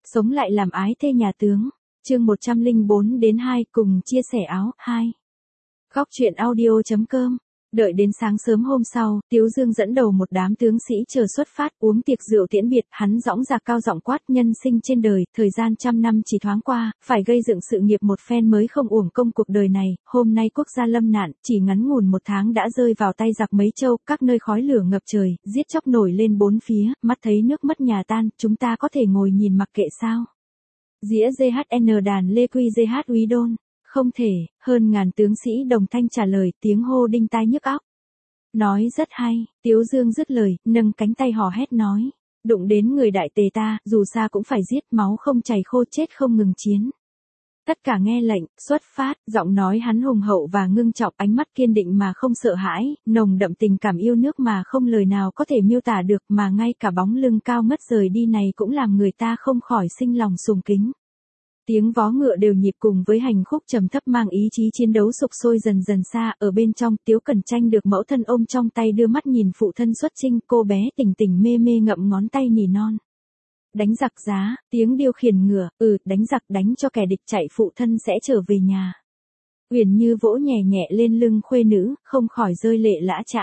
Sống lại làm ái thê nhà tướng. Chương 104 đến 2 cùng chia sẻ áo 2. Góc truyện audio.com. Đợi đến sáng sớm hôm sau, Tiếu Dương dẫn đầu một đám tướng sĩ chờ xuất phát, uống tiệc rượu tiễn biệt, hắn dõng dạc cao giọng quát: nhân sinh trên đời, thời gian 100 năm chỉ thoáng qua, phải gây dựng sự nghiệp một phen mới không uổng công cuộc đời này, hôm nay quốc gia lâm nạn, chỉ ngắn ngủn 1 tháng đã rơi vào tay giặc mấy châu, các nơi khói lửa ngập trời, giết chóc nổi lên bốn phía, mắt thấy nước mất nhà tan, chúng ta có thể ngồi nhìn mặc kệ sao? Dĩa GHN đàn Lê Quy GH Úy Đôn. Không thể, hơn ngàn tướng sĩ đồng thanh trả lời, tiếng hô đinh tai nhức óc. Nói rất hay, Tiếu Dương dứt lời, nâng cánh tay hò hét nói. Đụng đến người đại tề ta, dù sao cũng phải giết, máu không chảy khô, chết không ngừng chiến. Tất cả nghe lệnh, xuất phát, giọng nói hắn hùng hậu và ngưng trọng, ánh mắt kiên định mà không sợ hãi, nồng đậm tình cảm yêu nước mà không lời nào có thể miêu tả được, mà ngay cả bóng lưng cao ngất rời đi này cũng làm người ta không khỏi sinh lòng sùng kính. Tiếng vó ngựa đều nhịp cùng với hành khúc trầm thấp mang ý chí chiến đấu sục sôi dần dần xa, ở bên trong Tiếu Cẩn Tranh được mẫu thân ôm trong tay đưa mắt nhìn phụ thân xuất chinh, cô bé tỉnh tỉnh mê mê ngậm ngón tay nỉ non. Đánh giặc giá, tiếng điêu khiển ngựa, đánh giặc đánh cho kẻ địch chạy, phụ thân sẽ trở về nhà. Uyển Như vỗ nhẹ nhẹ lên lưng khuê nữ, không khỏi rơi lệ lã chã.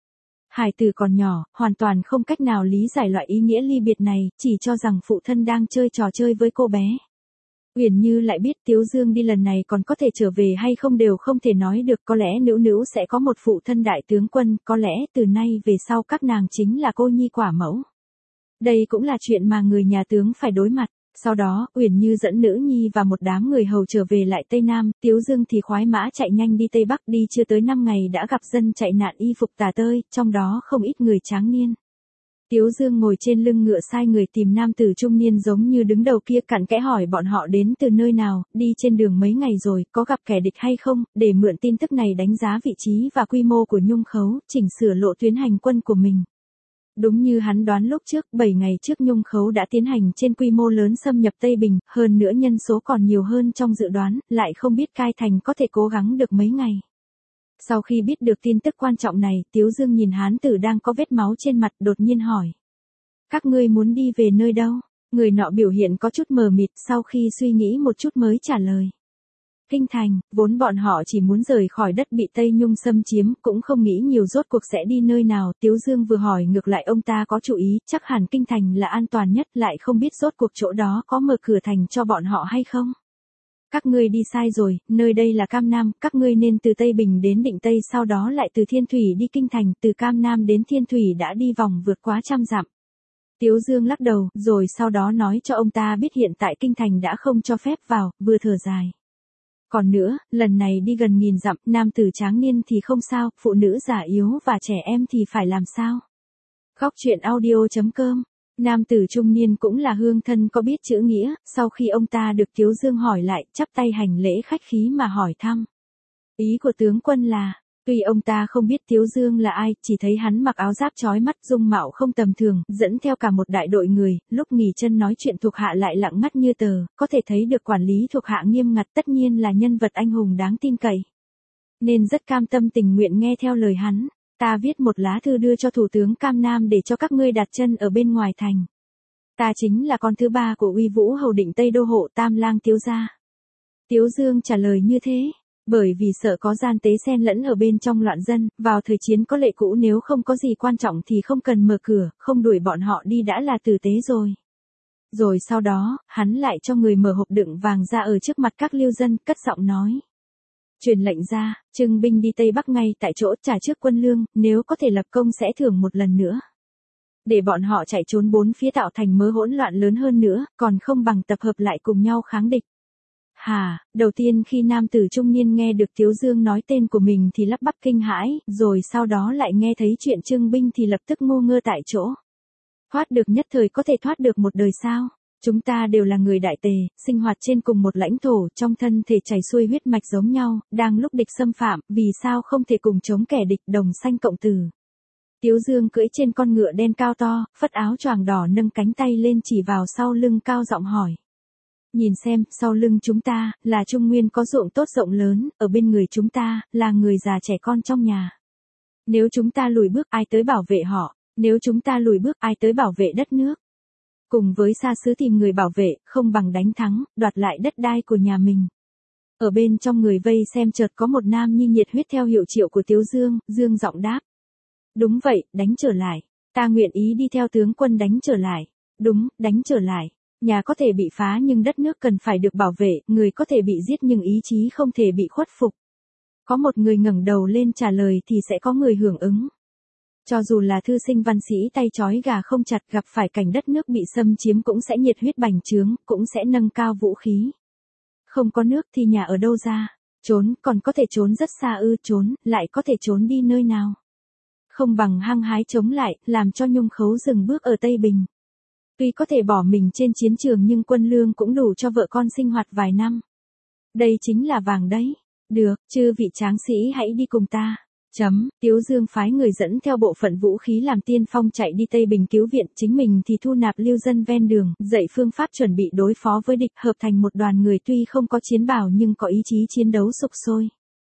Hải tử còn nhỏ, hoàn toàn không cách nào lý giải loại ý nghĩa ly biệt này, chỉ cho rằng phụ thân đang chơi trò chơi với cô bé. Uyển Như lại biết Tiếu Dương đi lần này còn có thể trở về hay không đều không thể nói được, có lẽ Nữu Nữu sẽ có một phụ thân đại tướng quân, có lẽ từ nay về sau các nàng chính là cô nhi quả mẫu. Đây cũng là chuyện mà người nhà tướng phải đối mặt. Sau đó, Uyển Như dẫn nữ nhi và một đám người hầu trở về lại Tây Nam, Tiếu Dương thì khoái mã chạy nhanh đi Tây Bắc, đi chưa tới 5 ngày đã gặp dân chạy nạn y phục tả tơi, trong đó không ít người tráng niên. Tiếu Dương ngồi trên lưng ngựa sai người tìm nam tử trung niên giống như đứng đầu kia, cặn kẽ hỏi bọn họ đến từ nơi nào, đi trên đường mấy ngày rồi, có gặp kẻ địch hay không, để mượn tin tức này đánh giá vị trí và quy mô của Nhung Khấu, chỉnh sửa lộ tuyến hành quân của mình. Đúng như hắn đoán lúc trước, 7 ngày trước Nhung Khấu đã tiến hành trên quy mô lớn xâm nhập Tây Bình, hơn nữa nhân số còn nhiều hơn trong dự đoán, lại không biết Cai Thành có thể cố gắng được mấy ngày. Sau khi biết được tin tức quan trọng này, Tiếu Dương nhìn hán tử đang có vết máu trên mặt, đột nhiên hỏi. Các ngươi muốn đi về nơi đâu? Người nọ biểu hiện có chút mờ mịt, sau khi suy nghĩ một chút mới trả lời. Kinh thành, vốn bọn họ chỉ muốn rời khỏi đất bị Tây Nhung xâm chiếm, cũng không nghĩ nhiều rốt cuộc sẽ đi nơi nào. Tiếu Dương vừa hỏi ngược lại ông ta có chú ý, chắc hẳn Kinh thành là an toàn nhất, lại không biết rốt cuộc chỗ đó có mở cửa thành cho bọn họ hay không. Các ngươi đi sai rồi, nơi đây là Cam Nam, các ngươi nên từ Tây Bình đến Định Tây, sau đó lại từ Thiên Thủy đi Kinh thành, từ Cam Nam đến Thiên Thủy đã đi vòng vượt quá 100 dặm. Tiếu Dương lắc đầu, rồi sau đó nói cho ông ta biết hiện tại Kinh thành đã không cho phép vào, vừa thở dài. Còn nữa, lần này đi gần 1000 dặm, nam tử tráng niên thì không sao, phụ nữ già yếu và trẻ em thì phải làm sao? Góc truyện audio.com. Nam tử trung niên cũng là hương thân có biết chữ nghĩa, sau khi ông ta được Tiếu Dương hỏi lại, chắp tay hành lễ khách khí mà hỏi thăm. Ý của tướng quân là, tuy ông ta không biết Tiếu Dương là ai, chỉ thấy hắn mặc áo giáp chói mắt, dung mạo không tầm thường, dẫn theo cả một đại đội người, lúc nghỉ chân nói chuyện thuộc hạ lại lặng ngắt như tờ, có thể thấy được quản lý thuộc hạ nghiêm ngặt, tất nhiên là nhân vật anh hùng đáng tin cậy. Nên rất cam tâm tình nguyện nghe theo lời hắn. Ta viết một lá thư đưa cho thủ tướng Cam Nam để cho các ngươi đặt chân ở bên ngoài thành. Ta chính là con thứ 3 của Uy Vũ hầu Định Tây đô hộ Tam Lang Tiếu gia. Tiếu Dương trả lời như thế, bởi vì sợ có gian tế xen lẫn ở bên trong loạn dân, vào thời chiến có lệ cũ nếu không có gì quan trọng thì không cần mở cửa, không đuổi bọn họ đi đã là tử tế rồi. Rồi sau đó, hắn lại cho người mở hộp đựng vàng ra ở trước mặt các liêu dân, cất giọng nói. Truyền lệnh ra, trưng binh đi Tây Bắc ngay tại chỗ, trả trước quân lương, nếu có thể lập công sẽ thưởng một lần nữa. Để bọn họ chạy trốn bốn phía tạo thành mớ hỗn loạn lớn hơn nữa, còn không bằng tập hợp lại cùng nhau kháng địch. Đầu tiên khi nam tử trung niên nghe được Tiếu Dương nói tên của mình thì lắp bắp kinh hãi, rồi sau đó lại nghe thấy chuyện trưng binh thì lập tức ngu ngơ tại chỗ. Thoát được nhất thời có thể thoát được một đời sao? Chúng ta đều là người đại tề, sinh hoạt trên cùng một lãnh thổ, trong thân thể chảy xuôi huyết mạch giống nhau, đang lúc địch xâm phạm, vì sao không thể cùng chống kẻ địch đồng sanh cộng tử. Tiếu Dương cưỡi trên con ngựa đen cao to, phất áo choàng đỏ nâng cánh tay lên chỉ vào sau lưng cao giọng hỏi. Nhìn xem, sau lưng chúng ta, là Trung Nguyên có ruộng tốt rộng lớn, ở bên người chúng ta, là người già trẻ con trong nhà. Nếu chúng ta lùi bước ai tới bảo vệ họ, nếu chúng ta lùi bước ai tới bảo vệ đất nước. cùng với xa xứ tìm người bảo vệ, không bằng đánh thắng, đoạt lại đất đai của nhà mình. Ở bên trong người vây xem chợt có một nam nhi nhiệt huyết theo hiệu triệu của Tiếu Dương, dương giọng đáp. Đúng vậy, đánh trở lại. Ta nguyện ý đi theo tướng quân đánh trở lại. Đúng, đánh trở lại. Nhà có thể bị phá nhưng đất nước cần phải được bảo vệ, người có thể bị giết nhưng ý chí không thể bị khuất phục. Có một người ngẩng đầu lên trả lời thì sẽ có người hưởng ứng. Cho dù là thư sinh văn sĩ tay trói gà không chặt gặp phải cảnh đất nước bị xâm chiếm cũng sẽ nhiệt huyết bành trướng, cũng sẽ nâng cao vũ khí. Không có nước thì nhà ở đâu ra? Trốn, còn có thể trốn rất xa trốn, lại có thể trốn đi nơi nào? Không bằng hăng hái chống lại, làm cho Nhung Khấu dừng bước ở Tây Bình. Tuy có thể bỏ mình trên chiến trường nhưng quân lương cũng đủ cho vợ con sinh hoạt vài năm. Đây chính là vàng đấy. Được, chư vị tráng sĩ hãy đi cùng ta. Tiếu Dương phái người dẫn theo bộ phận vũ khí làm tiên phong chạy đi Tây Bình cứu viện, chính mình thì thu nạp lưu dân ven đường, dạy phương pháp chuẩn bị đối phó với địch, hợp thành một đoàn người tuy không có chiến bào nhưng có ý chí chiến đấu sục sôi.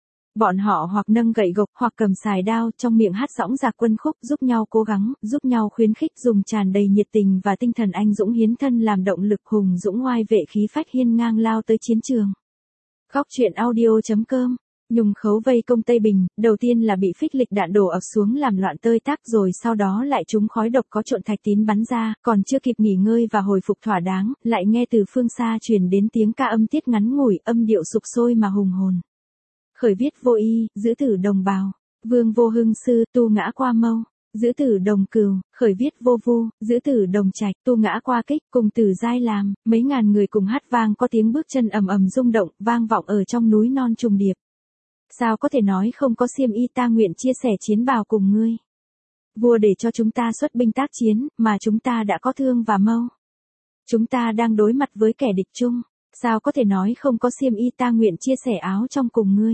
Bọn họ hoặc nâng gậy gộc hoặc cầm sài đao, trong miệng hát giõng giạc quân khúc, giúp nhau cố gắng, giúp nhau khuyến khích, dùng tràn đầy nhiệt tình và tinh thần anh dũng hiến thân làm động lực, hùng dũng oai vệ khí phách hiên ngang lao tới chiến trường. Góc truyện audio.com. Nhung Khấu vây công Tây Bình, đầu tiên là bị phích lịch đạn đổ ập xuống làm loạn tơi tác, rồi sau đó lại trúng khói độc có trộn thạch tín bắn ra, còn chưa kịp nghỉ ngơi và hồi phục thỏa đáng, lại nghe từ phương xa truyền đến tiếng ca âm tiết ngắn ngủi, âm điệu sục sôi mà hùng hồn. Khởi viết vô y, giữ tử đồng bào, vương vô hưng sư, tu ngã qua mâu, giữ tử đồng cừu, khởi viết vô vu, giữ tử đồng trạch, tu ngã qua kích, cùng tử giai làm, mấy ngàn người cùng hát vang, có tiếng bước chân ầm ầm rung động, vang vọng ở trong núi non trùng điệp. Sao có thể nói không có xiêm y, ta nguyện chia sẻ chiến bào cùng ngươi. Vua để cho chúng ta xuất binh tác chiến, mà chúng ta đã có thương và mâu. Chúng ta đang đối mặt với kẻ địch chung, sao có thể nói không có xiêm y, ta nguyện chia sẻ áo trong cùng ngươi.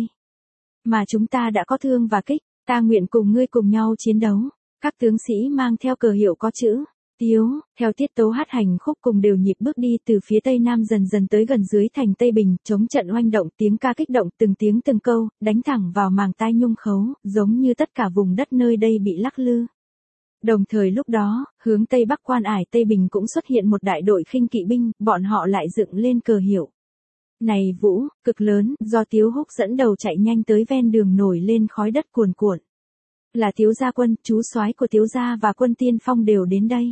Mà chúng ta đã có thương và kích, ta nguyện cùng ngươi cùng nhau chiến đấu. Các tướng sĩ mang theo cờ hiệu có chữ Tiếu, theo tiết tấu hát hành khúc cùng đều nhịp bước đi từ phía tây nam dần dần tới gần dưới thành Tây Bình, chống trận oanh động, tiếng ca kích động từng tiếng từng câu, đánh thẳng vào màng tai Nhung Khấu, giống như tất cả vùng đất nơi đây bị lắc lư. Đồng thời lúc đó, hướng tây bắc Quan Ải Tây Bình cũng xuất hiện một đại đội khinh kỵ binh, bọn họ lại dựng lên cờ hiệu. Này Vũ, cực lớn, do Tiếu Húc dẫn đầu chạy nhanh tới ven đường nổi lên khói đất cuồn cuộn. Là Tiếu gia quân, chú soái của Tiếu gia và quân tiên phong đều đến đây.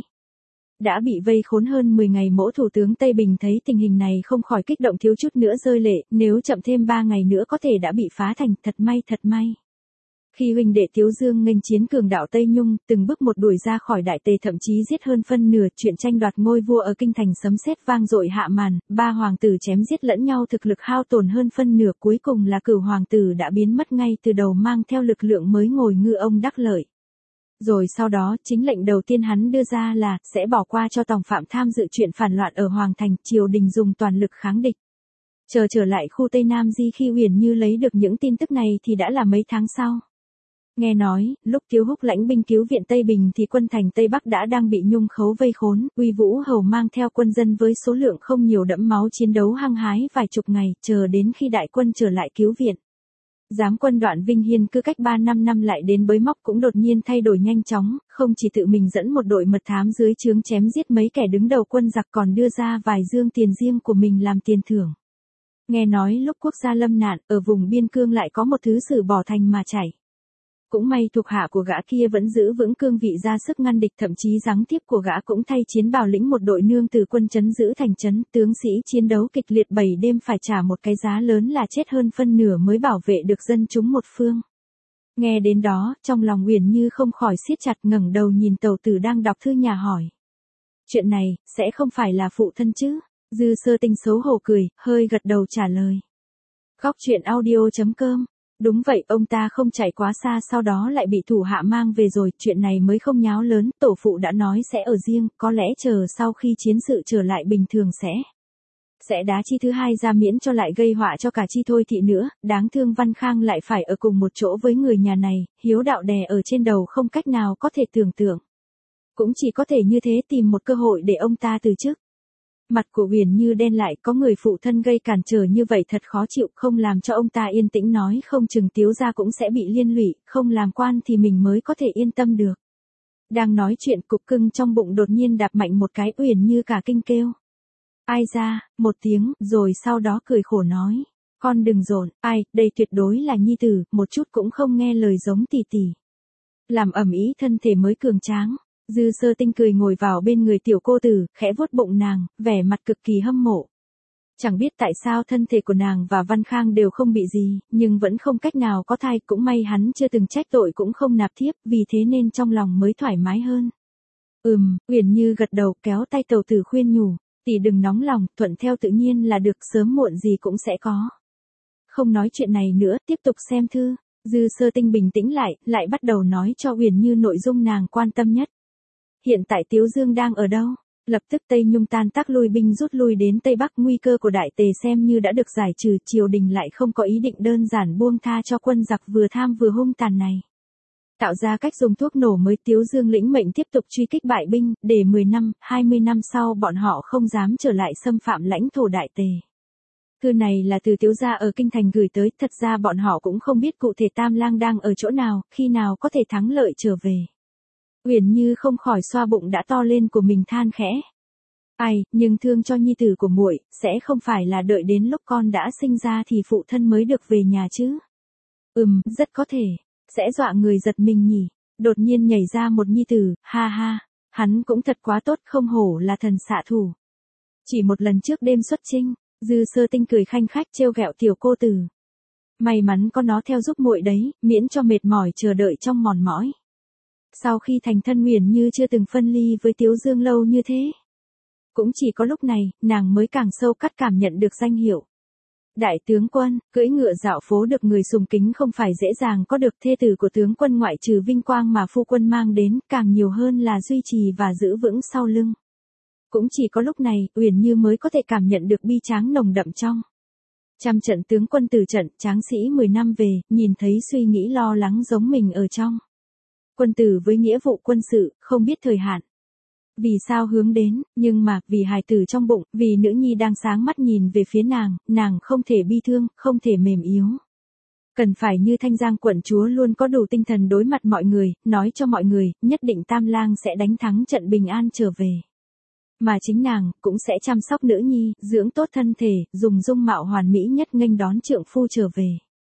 Đã bị vây khốn hơn 10 ngày, Mỗ thủ tướng Tây Bình thấy tình hình này không khỏi kích động thiếu chút nữa rơi lệ, nếu chậm thêm 3 ngày nữa có thể đã bị phá thành, thật may thật may. Khi huynh đệ Tiếu Dương nghênh chiến cường đạo Tây Nhung, từng bước một đuổi ra khỏi Đại Tề, thậm chí giết hơn phân nửa, chuyện tranh đoạt ngôi vua ở kinh thành sấm sét vang dội hạ màn, ba hoàng tử chém giết lẫn nhau, thực lực hao tổn hơn phân nửa, cuối cùng là Cửu hoàng tử đã biến mất ngay từ đầu, mang theo lực lượng mới ngồi ngư ông đắc lợi. Rồi sau đó, chính lệnh đầu tiên hắn đưa ra là sẽ bỏ qua cho tòng phạm tham dự chuyện phản loạn ở Hoàng thành, triều đình dùng toàn lực kháng địch. Trở lại khu Tây Nam Di, khi Uyển Như lấy được những tin tức này thì đã là mấy tháng sau. Nghe nói, lúc Tiếu Húc lãnh binh cứu viện Tây Bình thì quân thành Tây Bắc đã đang bị Nhung Khấu vây khốn, Uy Vũ Hầu mang theo quân dân với số lượng không nhiều đẫm máu chiến đấu hăng hái vài chục ngày, chờ đến khi đại quân trở lại cứu viện. Giám quân Đoạn Vinh Hiên cứ cách 3-5 năm lại đến bới móc cũng đột nhiên thay đổi nhanh chóng, không chỉ tự mình dẫn một đội mật thám dưới trướng chém giết mấy kẻ đứng đầu quân giặc, còn đưa ra vài dương tiền riêng của mình làm tiền thưởng. Nghe nói lúc quốc gia lâm nạn, ở vùng biên cương lại có một thứ sử bỏ thành mà chảy. Cũng may thuộc hạ của gã kia vẫn giữ vững cương vị ra sức ngăn địch, thậm chí giáng tiếp của gã cũng thay chiến bào lĩnh một đội nương từ quân trấn giữ thành trấn, tướng sĩ chiến đấu kịch liệt 7 đêm phải trả một cái giá lớn là chết hơn phân nửa mới bảo vệ được dân chúng một phương. Nghe đến đó, trong lòng Uyển Như không khỏi siết chặt, ngẩng đầu nhìn Tẩu Tử đang đọc thư nhà hỏi. Chuyện này, sẽ không phải là phụ thân chứ? Dư Sơ Tinh xấu hổ cười, hơi gật đầu trả lời. Góc truyện audio.com. Đúng vậy, ông ta không chạy quá xa sau đó lại bị thủ hạ mang về rồi, chuyện này mới không nháo lớn, tổ phụ đã nói sẽ ở riêng, có lẽ chờ sau khi chiến sự trở lại bình thường sẽ đá Chi thứ hai ra miễn cho lại gây họa cho cả Chi Thôi Thị nữa, đáng thương Văn Khang lại phải ở cùng một chỗ với người nhà này, hiếu đạo đè ở trên đầu không cách nào có thể tưởng tượng. Cũng chỉ có thể như thế tìm một cơ hội để ông ta từ chức. Mặt của Uyển Như đen lại, có người phụ thân gây cản trở như vậy thật khó chịu, không làm cho ông ta yên tĩnh, nói không chừng Tiếu gia cũng sẽ bị liên lụy, không làm quan thì mình mới có thể yên tâm được. Đang nói chuyện cục cưng trong bụng đột nhiên đạp mạnh một cái, Uyển Như cả kinh kêu. Ai ra, một tiếng, rồi sau đó cười khổ nói. Con đừng dồn, ai, đây tuyệt đối là nhi tử, một chút cũng không nghe lời giống tỷ tỷ. Làm ẩm ý thân thể mới cường tráng. Dư Sơ Tinh cười ngồi vào bên người tiểu cô tử, khẽ vuốt bụng nàng, vẻ mặt cực kỳ hâm mộ. Chẳng biết tại sao thân thể của nàng và Văn Khang đều không bị gì, nhưng vẫn không cách nào có thai, cũng may hắn chưa từng trách tội cũng không nạp thiếp, vì thế nên trong lòng mới thoải mái hơn. Uyển Như gật đầu kéo tay Tẩu Tử khuyên nhủ, tỷ đừng nóng lòng, thuận theo tự nhiên là được, sớm muộn gì cũng sẽ có. Không nói chuyện này nữa, tiếp tục xem thư. Dư Sơ Tinh bình tĩnh lại bắt đầu nói cho Uyển Như nội dung nàng quan tâm nhất. Hiện tại Tiếu Dương đang ở đâu? Lập tức Tây Nhung tan tác lui binh rút lui đến Tây Bắc, nguy cơ của Đại Tề xem như đã được giải trừ, triều đình lại không có ý định đơn giản buông tha cho quân giặc vừa tham vừa hung tàn này. Tạo ra cách dùng thuốc nổ mới, Tiếu Dương lĩnh mệnh tiếp tục truy kích bại binh, để 10 năm, 20 năm sau bọn họ không dám trở lại xâm phạm lãnh thổ Đại Tề. Thư này là từ Tiếu gia ở Kinh Thành gửi tới, thật ra bọn họ cũng không biết cụ thể Tam Lang đang ở chỗ nào, khi nào có thể thắng lợi trở về. Uyển Như không khỏi xoa bụng đã to lên của mình than khẽ. Ai, nhưng thương cho nhi tử của muội, sẽ không phải là đợi đến lúc con đã sinh ra thì phụ thân mới được về nhà chứ? Rất có thể, sẽ dọa người giật mình nhỉ. Đột nhiên nhảy ra một nhi tử, ha ha, hắn cũng thật quá tốt, không hổ là thần xạ thủ. Chỉ một lần trước đêm xuất chinh, Dư Sơ Tinh cười khanh khách trêu ghẹo tiểu cô tử. May mắn có nó theo giúp muội đấy, miễn cho mệt mỏi chờ đợi trong mòn mỏi. Sau khi thành thân, Uyển Như chưa từng phân ly với Tiếu Dương lâu như thế. Cũng chỉ có lúc này, nàng mới càng sâu cắt cảm nhận được danh hiệu. Đại tướng quân, cưỡi ngựa dạo phố được người sùng kính không phải dễ dàng có được, thê tử của tướng quân ngoại trừ vinh quang mà phu quân mang đến, càng nhiều hơn là duy trì và giữ vững sau lưng. Cũng chỉ có lúc này, Uyển Như mới có thể cảm nhận được bi tráng nồng đậm trong. Trăm trận tướng quân tử trận, tráng sĩ 10 năm về, nhìn thấy suy nghĩ lo lắng giống mình ở trong. Quân tử với nghĩa vụ quân sự, không biết thời hạn. Vì sao hướng đến, nhưng mà, vì hài tử trong bụng, vì nữ nhi đang sáng mắt nhìn về phía nàng không thể bi thương, không thể mềm yếu. Cần phải như Thanh Giang quận chúa luôn có đủ tinh thần đối mặt mọi người, nói cho mọi người, nhất định Tam Lang sẽ đánh thắng trận bình an trở về. Mà chính nàng, cũng sẽ chăm sóc nữ nhi, dưỡng tốt thân thể, dùng dung mạo hoàn mỹ nhất nghênh đón trượng phu trở về.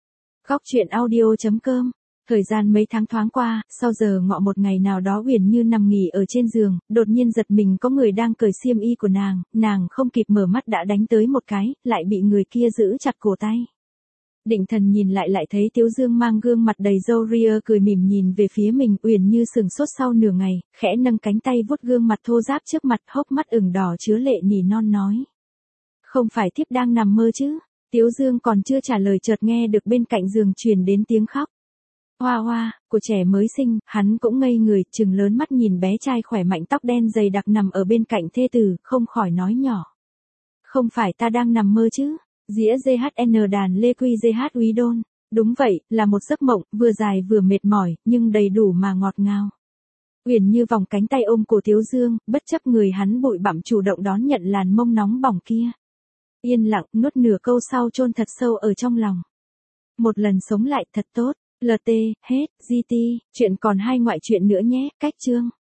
Góc truyện audio.com. Thời gian mấy tháng thoáng qua, sau giờ ngọ một ngày nào đó, Uyển Như nằm nghỉ ở trên giường, đột nhiên giật mình có người đang cởi xiêm y của nàng không kịp mở mắt đã đánh tới một cái, lại bị người kia giữ chặt cổ tay. Định thần nhìn lại thấy Tiếu Dương mang gương mặt đầy râu ria cười mỉm nhìn về phía mình. Uyển Như sừng sốt sau nửa ngày, khẽ nâng cánh tay vuốt gương mặt thô ráp trước mặt, hốc mắt ửng đỏ chứa lệ nỉ non nói. Không phải thiếp đang nằm mơ chứ? Tiếu Dương còn chưa trả lời chợt nghe được bên cạnh giường truyền đến tiếng khóc. Hoa hoa, của trẻ mới sinh, hắn cũng ngây người, trừng lớn mắt nhìn bé trai khỏe mạnh tóc đen dày đặc nằm ở bên cạnh thê tử, không khỏi nói nhỏ. Không phải ta đang nằm mơ chứ? Dĩa GHN đàn Lê Quy GH Úy Đôn. Đúng vậy, là một giấc mộng, vừa dài vừa mệt mỏi, nhưng đầy đủ mà ngọt ngào. Uyển Như vòng cánh tay ôm cổ Tiếu Dương, bất chấp người hắn bụi bặm chủ động đón nhận làn mông nóng bỏng kia. Yên lặng, nuốt nửa câu sau chôn thật sâu ở trong lòng. Một lần sống lại thật tốt. LT, hết, GT, chuyện còn 2 ngoại truyện nữa nhé, cách chương.